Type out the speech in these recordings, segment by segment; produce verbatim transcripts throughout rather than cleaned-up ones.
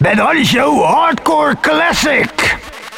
bij de Olly Show Hardcore Classic.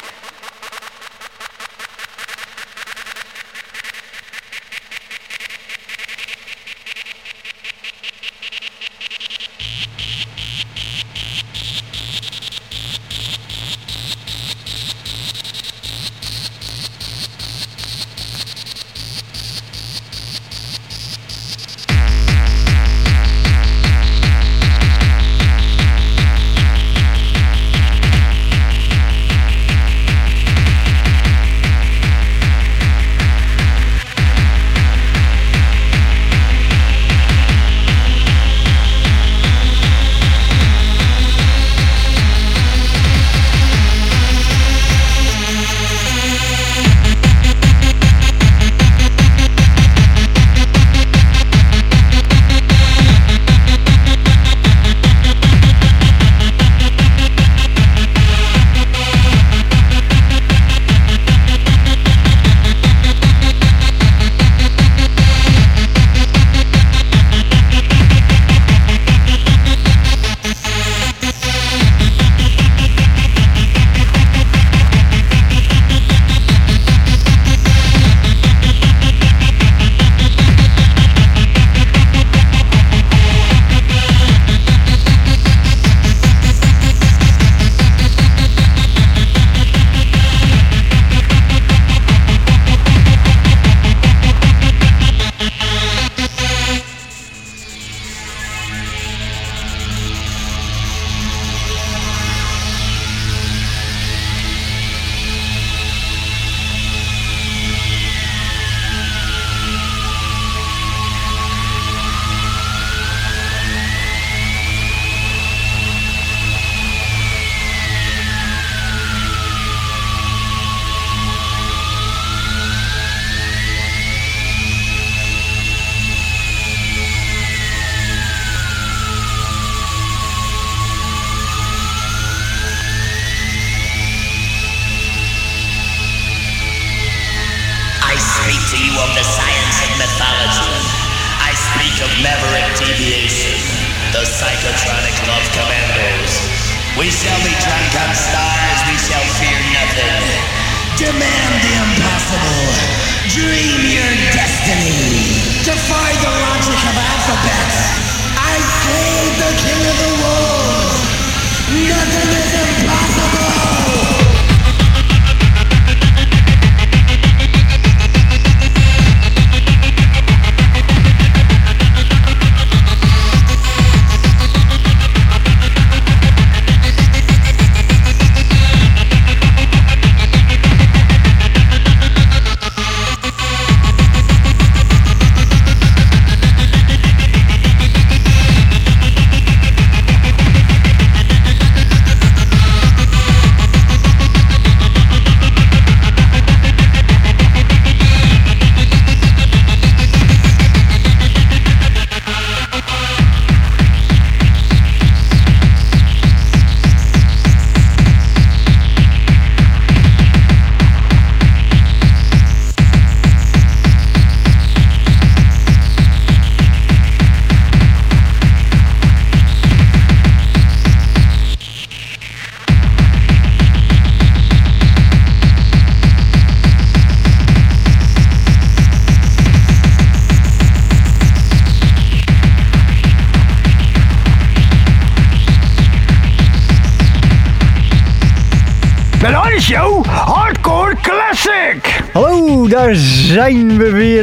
Show Hardcore Classic. Hallo, daar zijn we weer.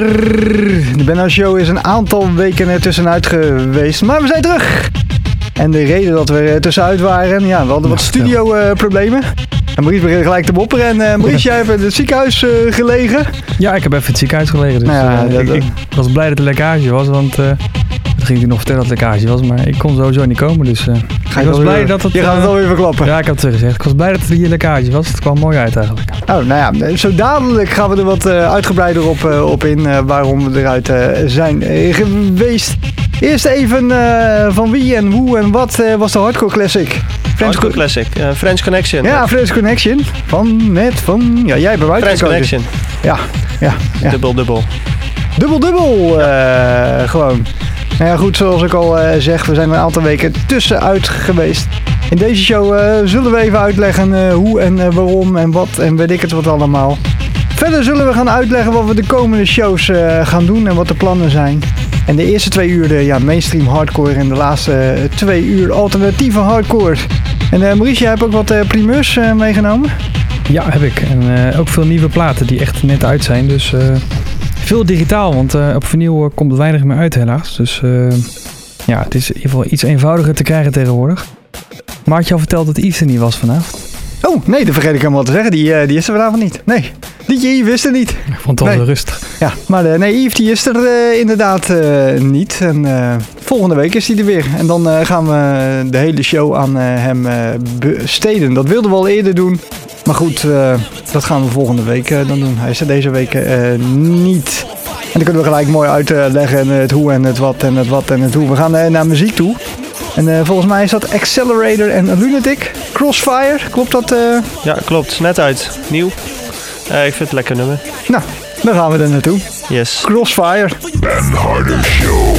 De Benno Show is een aantal weken er tussenuit geweest, maar we zijn terug. En de reden dat we er tussenuit waren, ja, we hadden wat studioproblemen. En Maurice begint gelijk te mopperen. En uh, Maurice, jij hebt in het ziekenhuis uh, gelegen. Ja, ik heb even in het ziekenhuis gelegen. Dus, nou ja, uh, dat, ik, ik was blij dat er lekkage was, want uh, dat ging ik nog vertellen dat het lekkage was. Maar ik kon sowieso niet komen, dus uh, Ga ik was blij weer, dat het... Je gaat het alweer verklappen. Ja, ik had het gezegd. Ik was blij dat er hier lekkage was. Het kwam mooi uit eigenlijk. Oh, nou ja, zo dadelijk gaan we er wat uh, uitgebreider op, uh, op in uh, waarom we eruit uh, zijn uh, geweest. Eerst even uh, van wie en hoe en wat uh, was de Hardcore Classic? French Hardcore Classic, uh, French Connection. Ja, French Connection. Van net van... Ja, jij hebt hem French Connection. Ja, ja, ja. Dubbel, dubbel. Dubbel, dubbel. Uh, gewoon. Nou ja, goed, zoals ik al uh, zeg, we zijn er een aantal weken tussenuit geweest. In deze show uh, zullen we even uitleggen uh, hoe en uh, waarom en wat en weet ik het wat allemaal. Verder zullen we gaan uitleggen wat we de komende shows uh, gaan doen en wat de plannen zijn. En de eerste twee uur de ja, mainstream hardcore en de laatste uh, twee uur alternatieve hardcore. En uh, Maurice, jij hebt ook wat uh, primeurs uh, meegenomen? Ja, heb ik. En uh, ook veel nieuwe platen die echt net uit zijn. Dus uh, veel digitaal, want uh, op vinyl uh, komt het weinig meer uit helaas. Dus uh, ja, het is in ieder geval iets eenvoudiger te krijgen tegenwoordig. Maar had je al verteld dat Yves er niet was vanavond? Oh, nee, dat vergeet ik helemaal te zeggen. Die, uh, die is er vanavond niet. Nee, die Yves wist het niet. Ik vond het wel nee. rustig. Ja, maar uh, nee, Yves die is er uh, inderdaad uh, niet. En uh, volgende week is hij er weer. En dan uh, gaan we de hele show aan uh, hem uh, besteden. Dat wilden we al eerder doen. Maar goed, uh, dat gaan we volgende week uh, dan doen. Hij is er deze week uh, niet. En dan kunnen we gelijk mooi uitleggen uh, het hoe en het wat en het wat en het hoe. We gaan uh, naar muziek toe. En uh, volgens mij is dat Accelerator en Lunatic. Crossfire, klopt dat? Uh... Ja, klopt. Net uit. Nieuw. Uh, ik vind het een lekker nummer. Nou, dan gaan we er naartoe. Yes. Crossfire. Ben Harder Show.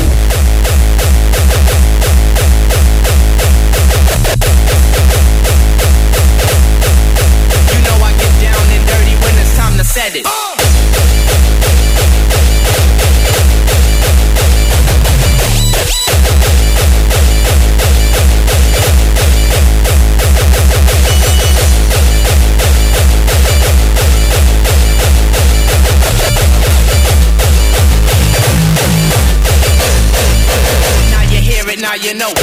You know I get down and dirty when it's time to set it. Now you know.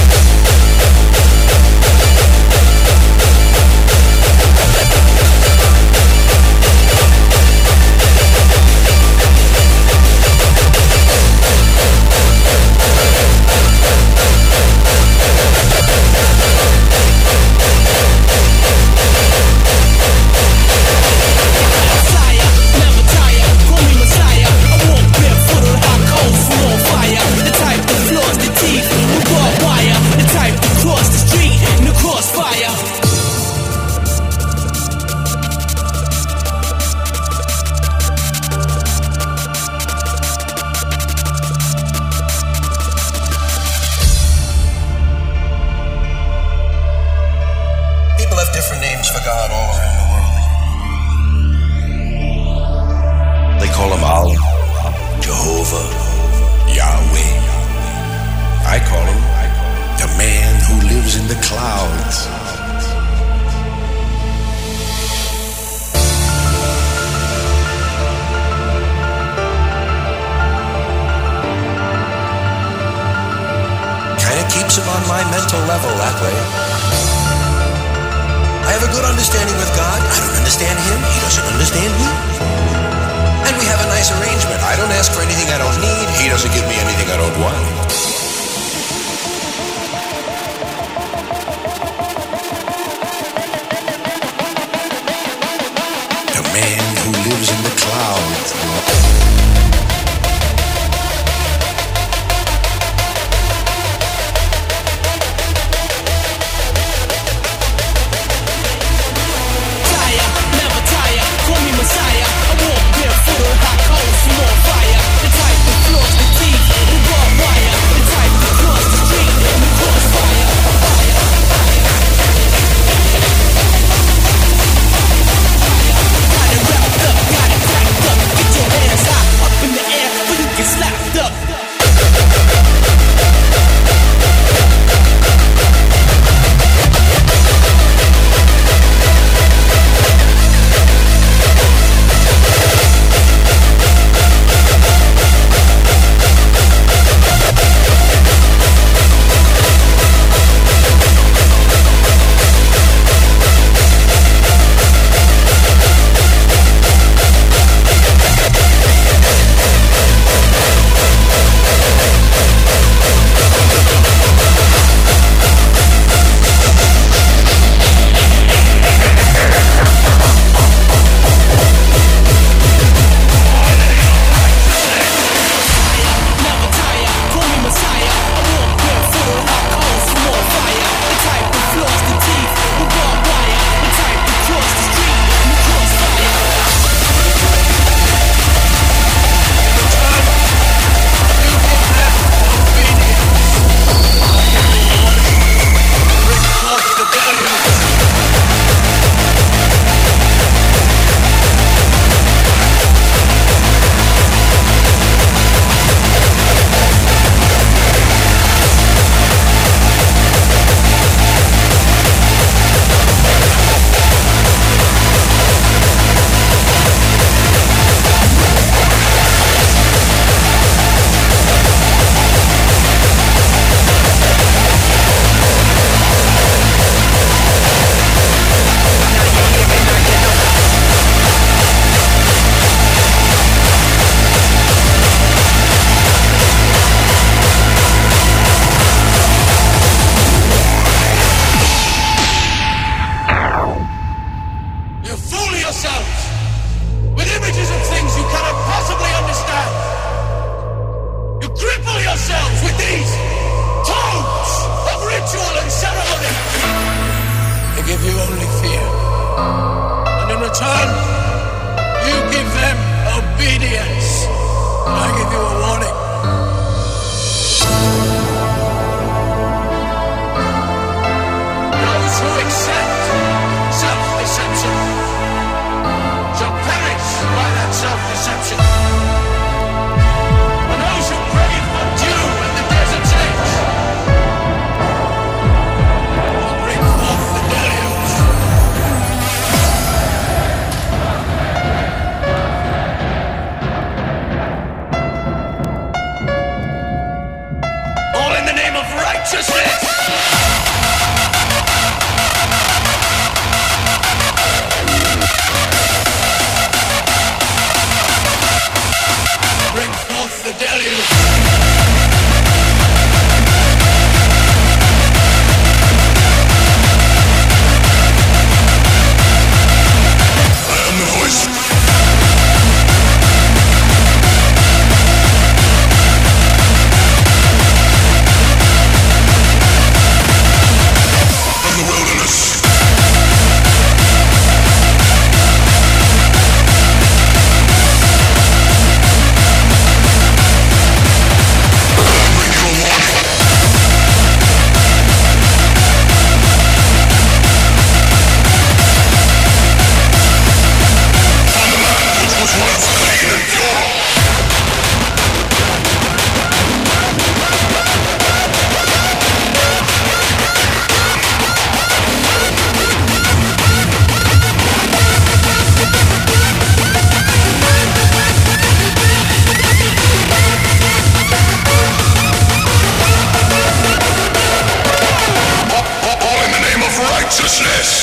Righteousness.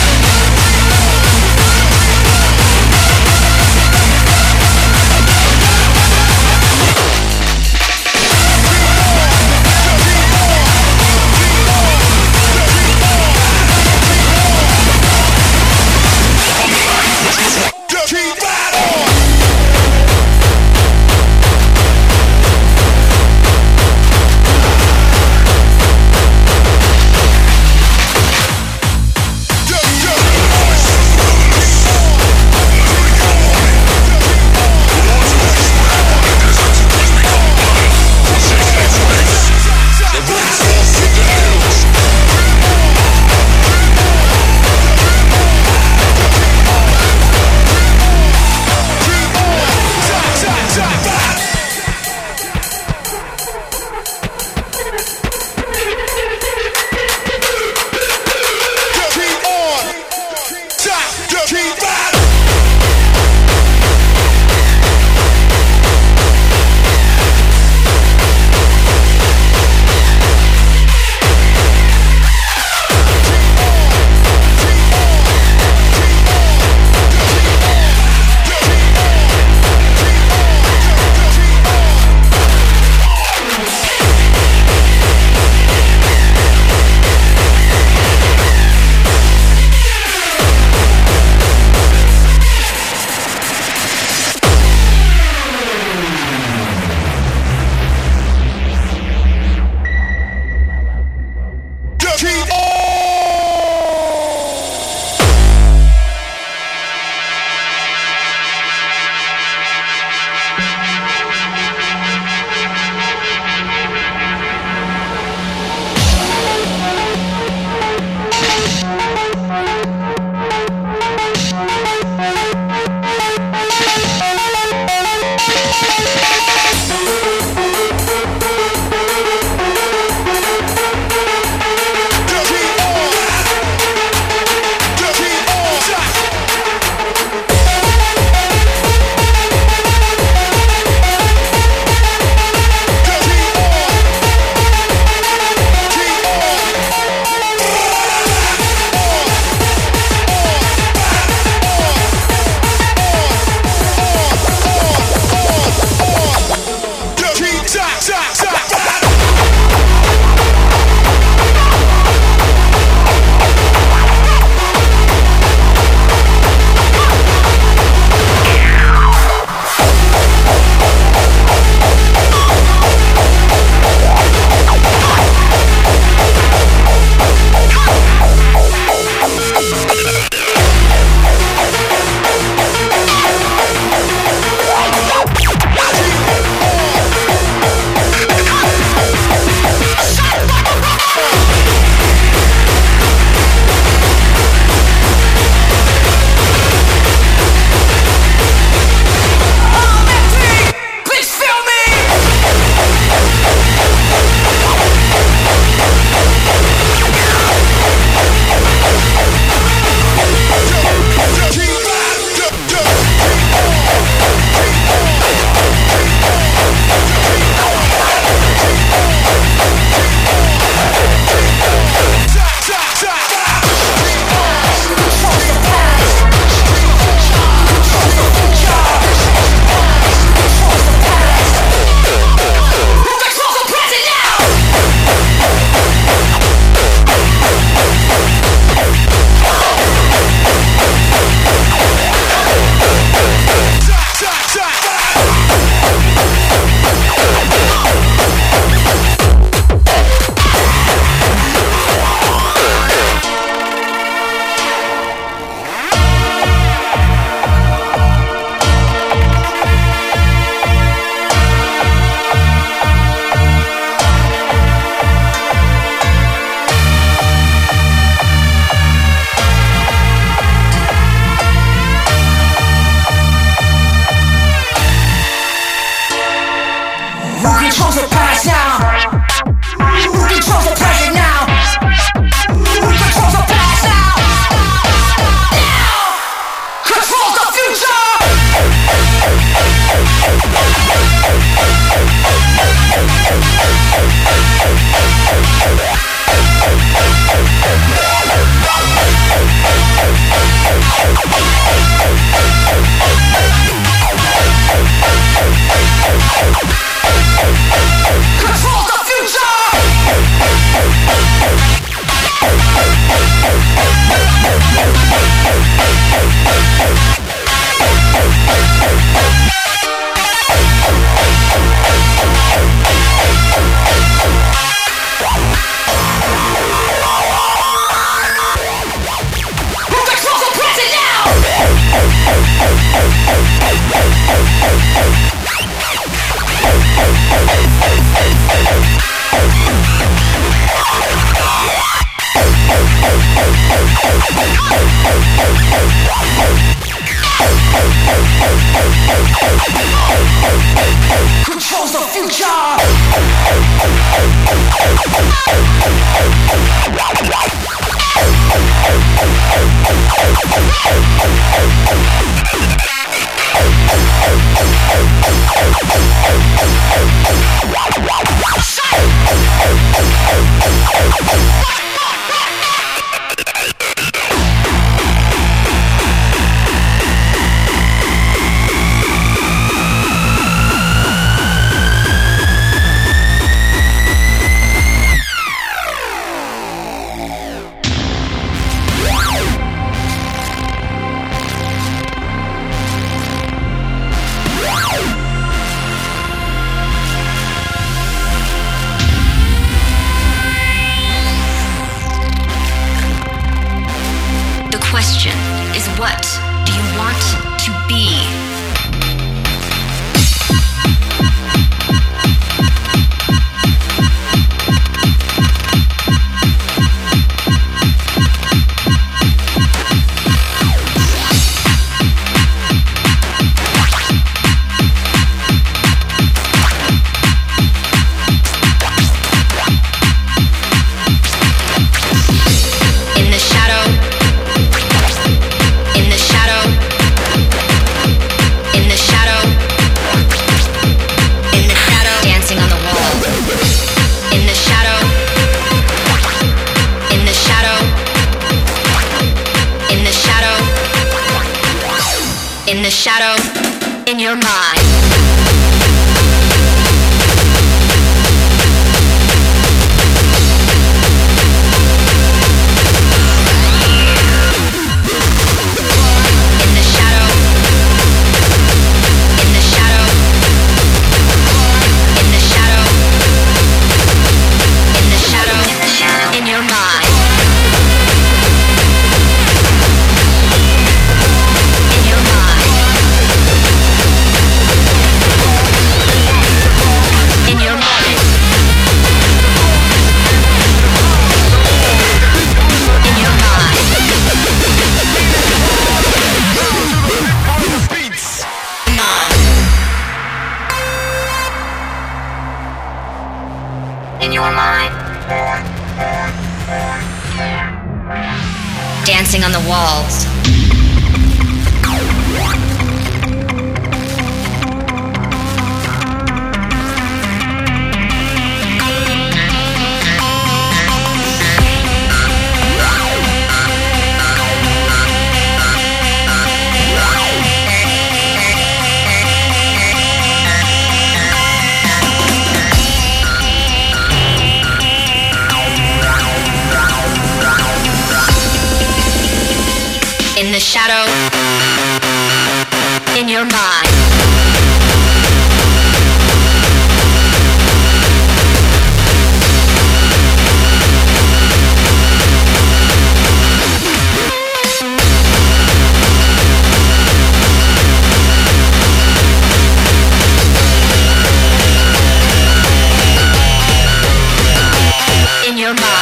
Righteousness. controls the past now? Who controls the present now? Who controls the past now? Now! Controls the future! Controls the future! Who controls the present now? Controls the future! The question is, what do you want to be? In the shadow, in the shadow, in the shadow, in the shadow, dancing on the wall. In the shadow, in the shadow, in the shadow, in the shadow, in your mind. Dancing on the walls. In the shadow, in your mind. In your mind.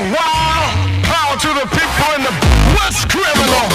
Meanwhile, power to the people in the West criminal.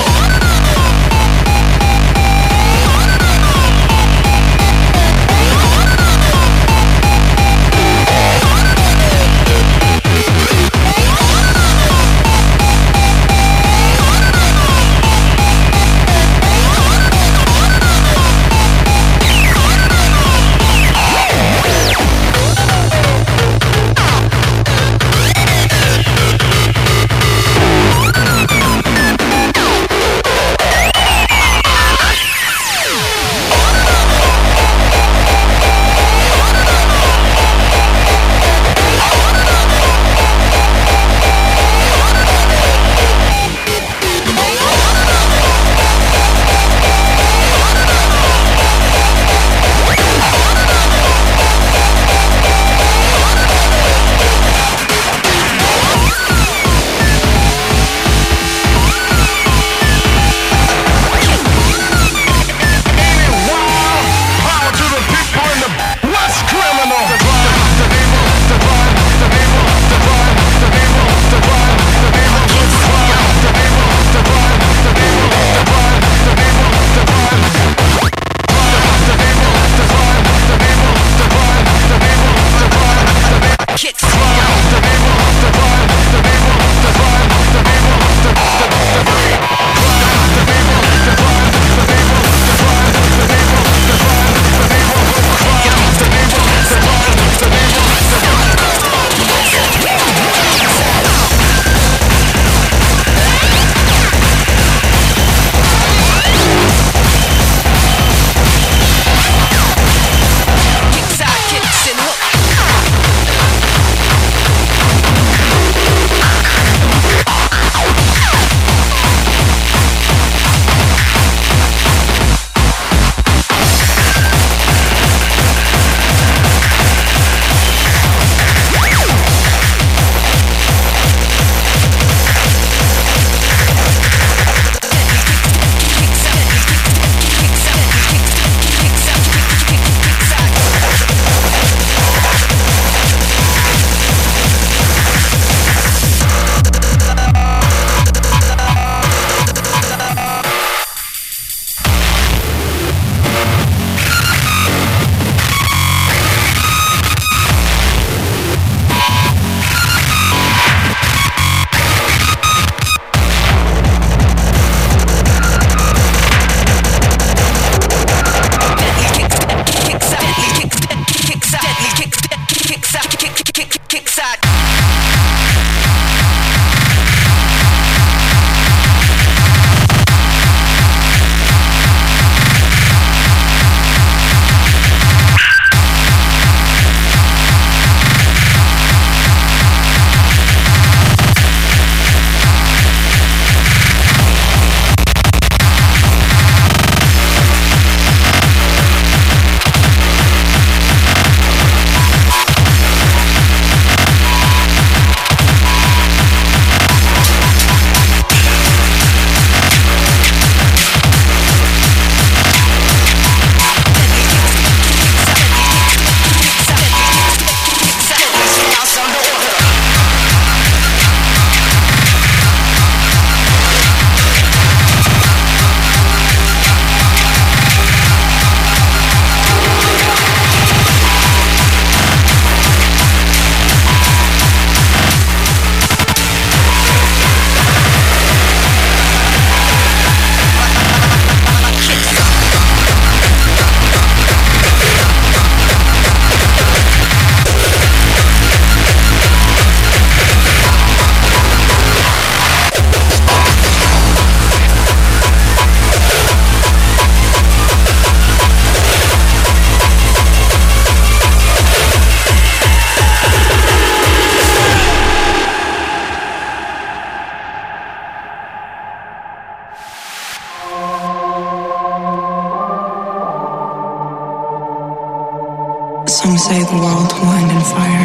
Some say the world will end in fire.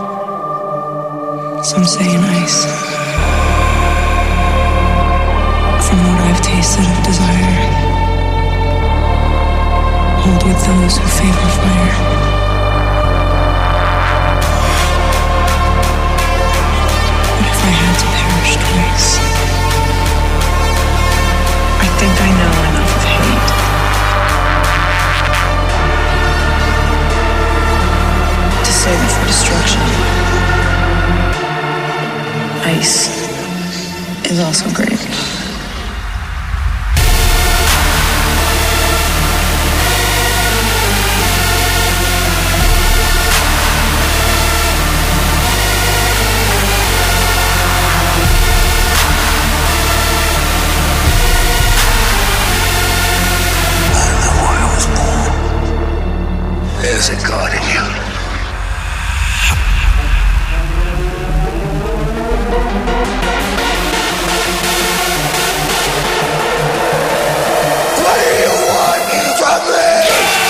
Some say in ice. From what I've tasted of desire, hold with those who favor fire. But if I Pace is also great. There's a God in you. What do you want from me?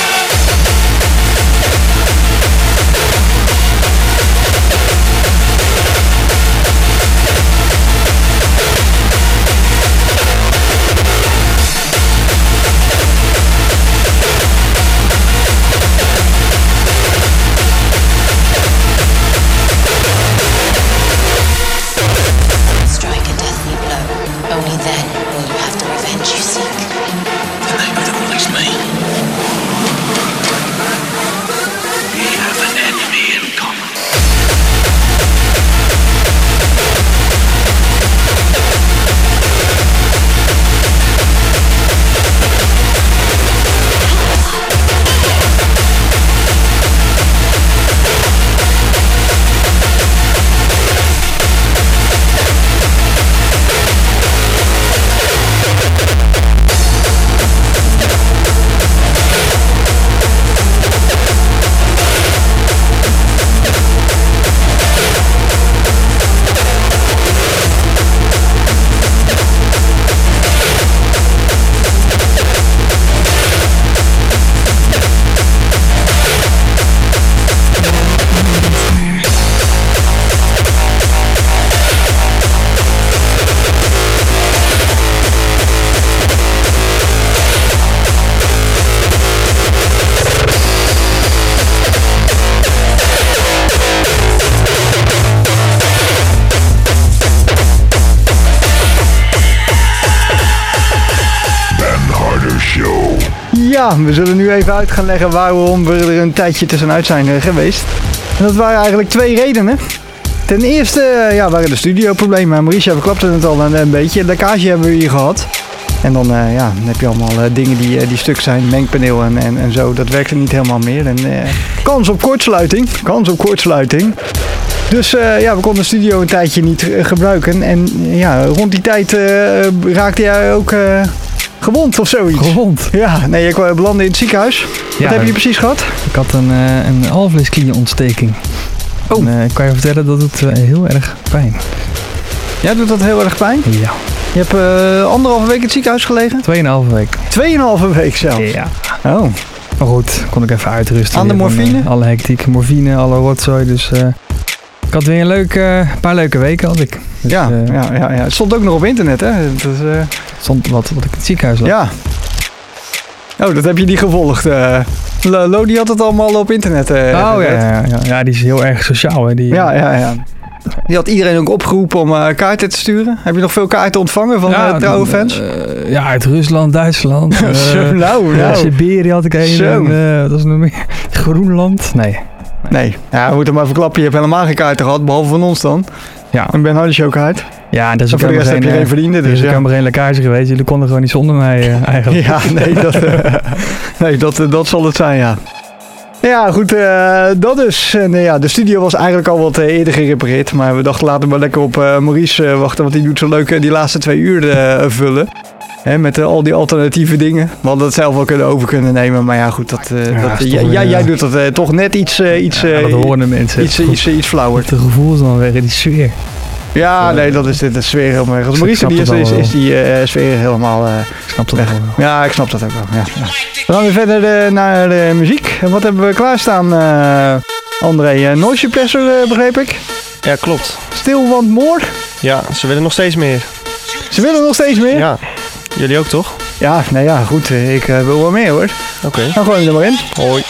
Strike a deathly blow. Only then will you have the revenge you seek. The name of the will is me. We have an enemy in common. Ja, we zullen nu even uit gaan leggen waarom we er een tijdje tussenuit zijn uh, geweest. En dat waren eigenlijk twee redenen. Ten eerste uh, ja, waren de studioproblemen. Mauricia verklapte het al een, een beetje. Lekkage hebben we hier gehad. En dan, uh, ja, dan heb je allemaal uh, dingen die, uh, die stuk zijn, mengpaneel en, en, en zo. Dat werkte niet helemaal meer. En uh, kans op kortsluiting. Kans op kortsluiting. Dus uh, ja, we konden de studio een tijdje niet uh, gebruiken. En uh, ja, rond die tijd uh, raakte jij ook uh, gewond of zoiets. Gewond? Ja, nee, ik belandde in het ziekenhuis. Wat Ja, heb je precies gehad? Ik had een, uh, een alvleesklierontsteking. Oh. En, uh, ik kan je vertellen dat het uh, heel erg pijn. Ja, doet dat heel erg pijn? Ja. Je hebt uh, anderhalve week in het ziekenhuis gelegen? Tweeënhalve week. Tweeënhalve week zelfs? Ja. Oh. Maar goed, kon ik even uitrusten. Aan de weer van, morfine? uh, alle hectiek, morfine, alle rotzooi. Dus uh, ik had weer een leuke, uh, paar leuke weken had ik. Dus, ja, uh, ja, ja, ja, het stond ook nog op internet, hè? Dat is, uh... stond wat, wat ik in het ziekenhuis lag. Ja. Oh, dat heb je niet gevolgd. Uh, Lo, die had het allemaal op internet. Uh, oh ja, ja, ja, ja, die is heel erg sociaal. Hè, die, ja, ja, ja. Die had iedereen ook opgeroepen om uh, kaarten te sturen. Heb je nog veel kaarten ontvangen van ja, uh, trouwe fans? Uh, ja, uit Rusland, Duitsland. uh, Zo, nou, nou. Siberië had ik een. Zo. En, uh, wat was er nog meer? Groenland? Nee. Nee, ja, we moeten maar verklappen. Je hebt helemaal geen kaarten gehad, behalve van ons dan. Ja. En Ben had je show kaart. Ja, dat is en ook voor de rest geen, heb je geen verdiende. Dus dus ik ja. heb maar geen lekkage geweest. Jullie konden gewoon niet zonder mij uh, eigenlijk. Ja, nee, dat, uh, nee dat, uh, dat zal het zijn, ja. Ja, goed, uh, dat dus. En, uh, ja, de studio was eigenlijk al wat uh, eerder gerepareerd. Maar we dachten, laten we maar lekker op uh, Maurice uh, wachten. Want die doet zo leuk uh, die laatste twee uur uh, vullen. Hè, met uh, al die alternatieve dingen. We hadden het zelf wel kunnen over kunnen nemen. Maar ja, goed, dat, uh, Ja, dat, is uh, toch, jij, uh, jij doet dat uh, toch net iets... Uh, iets Ja, dat uh, horen de mensen. Iets, iets, iets, iets flauwer. Het gevoel is dan weer die sfeer. Ja, nee, dat is dit de sfeer helemaal weg. Als Ik Maurice snap die is, het al is, wel. is die uh, sfeer helemaal uh, Ik snap dat weg. wel. Ja, ik snap dat ook wel. Ja, ja. We gaan weer verder uh, naar de muziek. En wat hebben we klaarstaan, uh, André? Uh, noise suppressor, uh, begreep ik. Ja, klopt. Still Want More. Ja, ze willen nog steeds meer. Ze willen nog steeds meer? Ja. Jullie ook, toch? Ja, nou ja, goed. uh, Ik uh, wil wel meer, hoor. Oké. Okay. Dan gooi je er maar in. Hoi.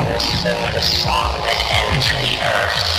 source of the song that ends the earth.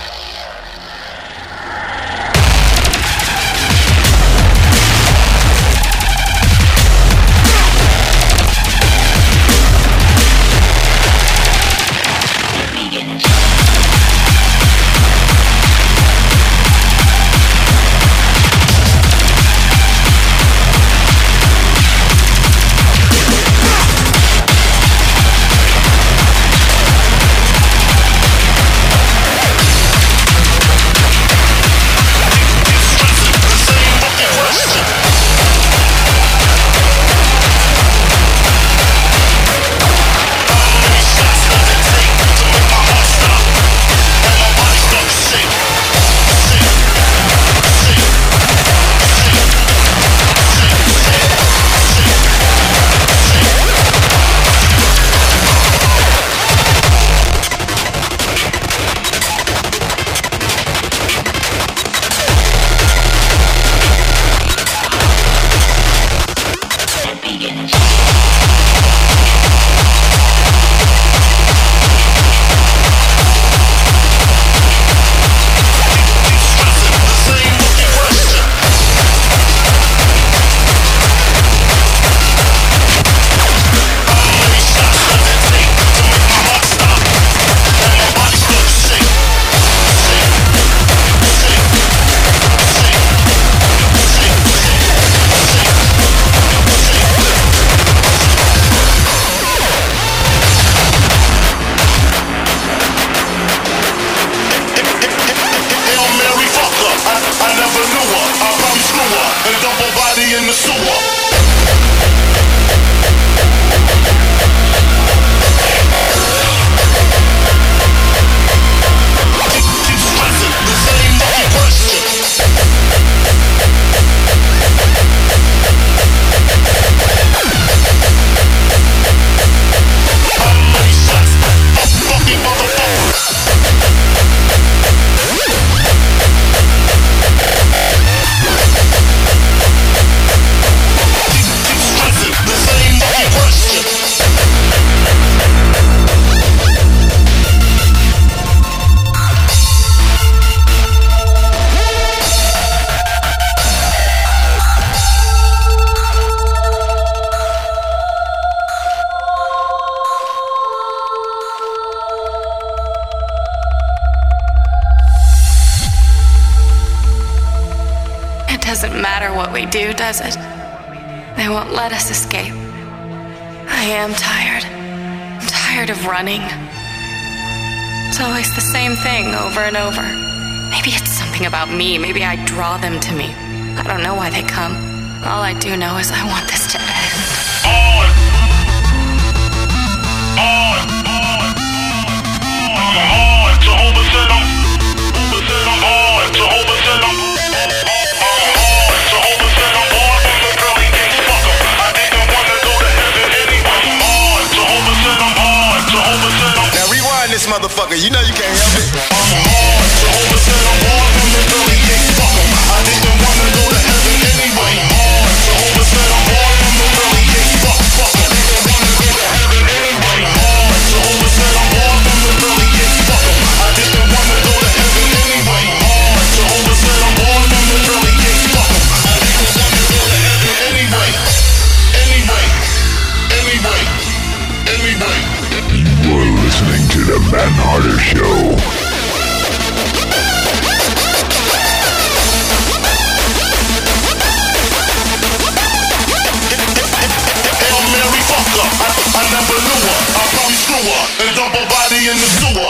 Doesn't matter what we do, does it? They won't let us escape. I am tired. I'm tired of running. It's always the same thing over and over. Maybe it's something about me. Maybe I draw them to me. I don't know why they come. All I do know is I want this to end. On! On! On! On! Jehovah said I'm... Jehovah said I'm on! Jehovah said I'm... This motherfucker, you know you can't help it. I'm on, Jehovah said I'm born from the belly, can't fuck 'em. I didn't wanna go to heaven anyway. I'm on, Jehovah said I'm born from the belly, can't fuck, fuck 'em. I didn't wanna go to heaven anyway. I'm on, Jehovah said I'm born from the belly, can't fuck 'em. I didn't wanna go to heaven anyway. I'm on, Jehovah said I'm born from the belly, can't fuck 'em. I didn't wanna go to heaven anyway. Anyway, anyway, anyway. You're listening to the Man Harder Show. Hail Mary, fuck her. I, I never knew her. I probably screw her and dump her body in the sewer.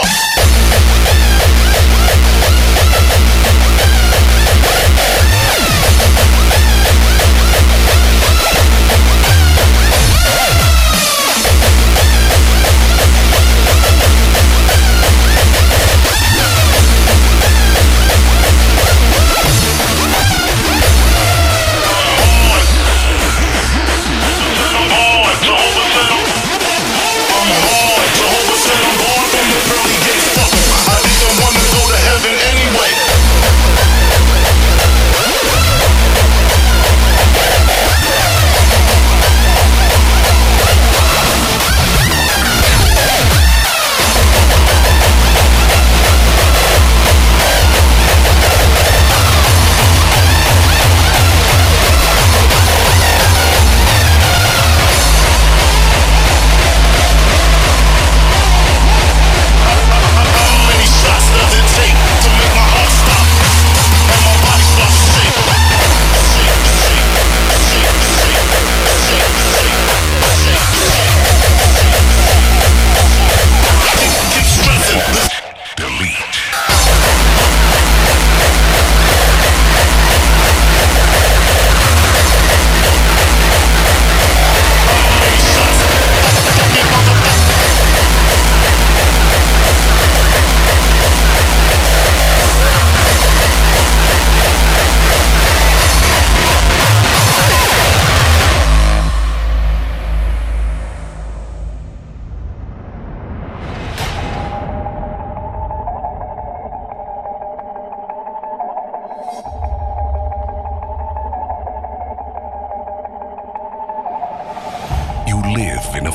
Jehovah said I'm born from the pearly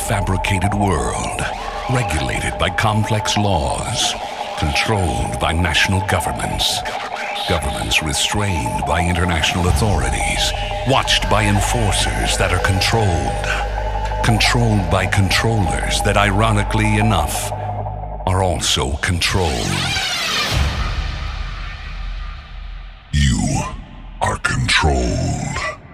fabricated world, regulated by complex laws, controlled by national governments, governments restrained by international authorities, watched by enforcers that are controlled, controlled by controllers that, ironically enough, are also controlled. You are controlled.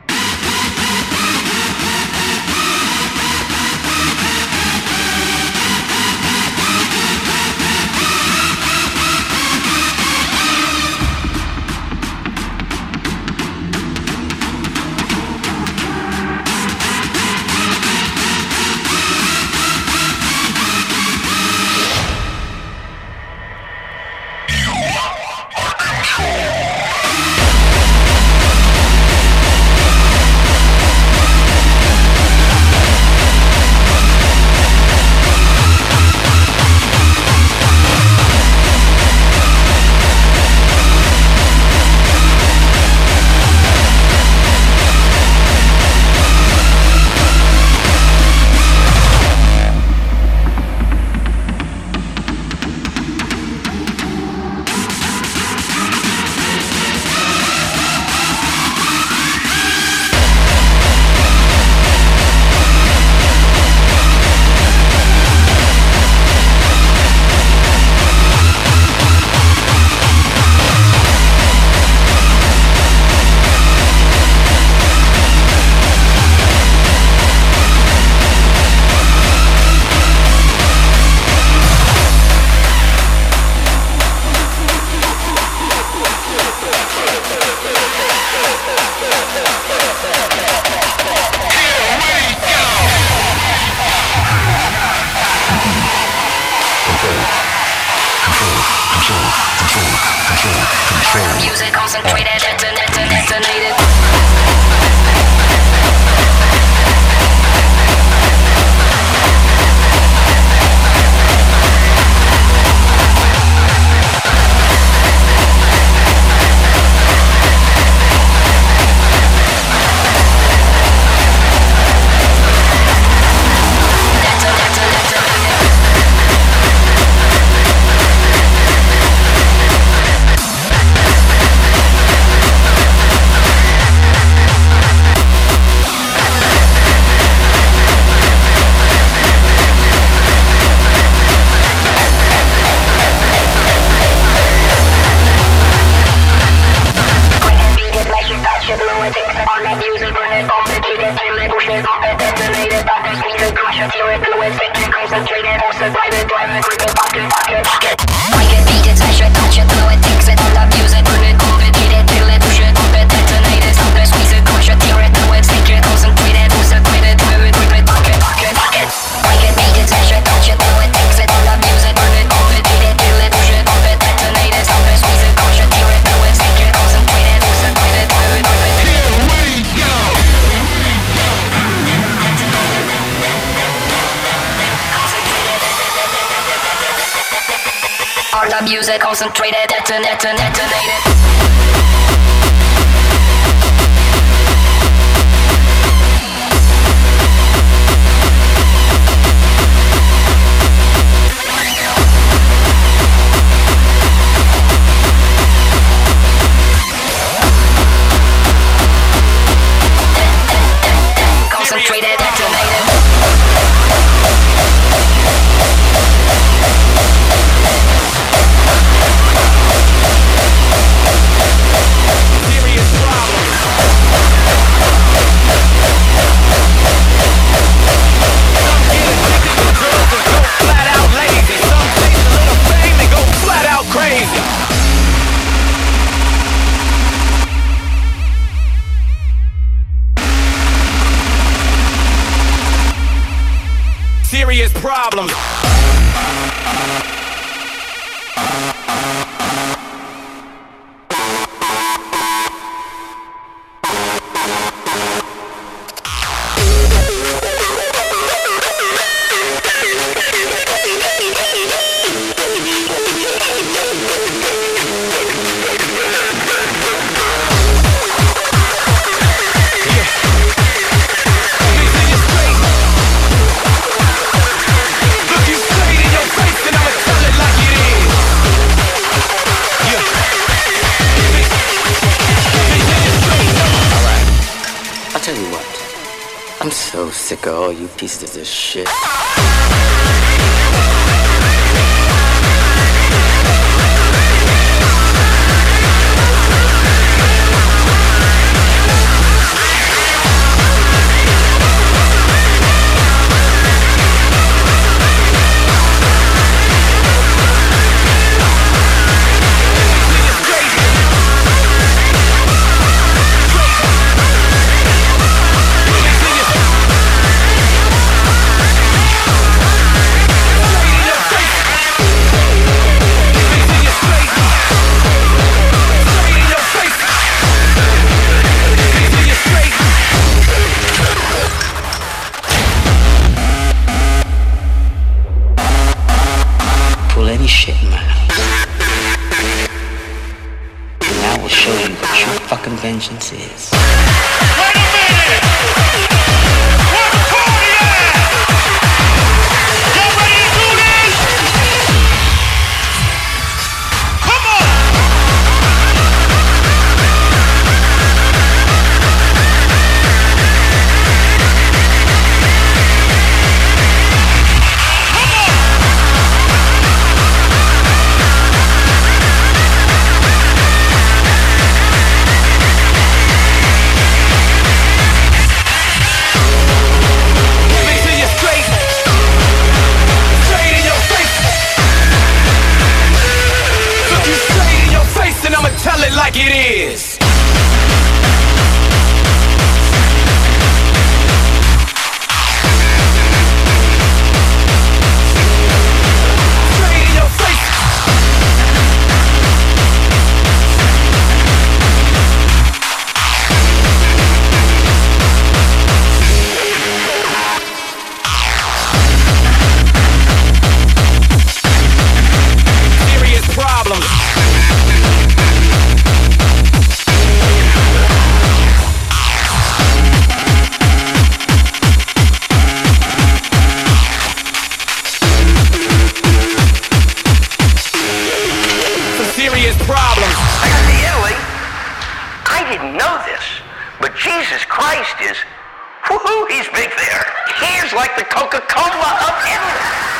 Music concentrated, detonated, detonated. Music concentrated, detonated, detonated. Concentrated, detonated. sick of all you pieces of this shit. Pull any shit in my house. And I will show you what true fucking vengeance is. Wait a minute! Where the party at? Y'all ready to do this? Come on! Tell it like it is. Straight in your face. Serious problems. Problems. I got the yelling. I didn't know this, but Jesus Christ is, woohoo, he's big there. He is like the Coca-Cola of Italy.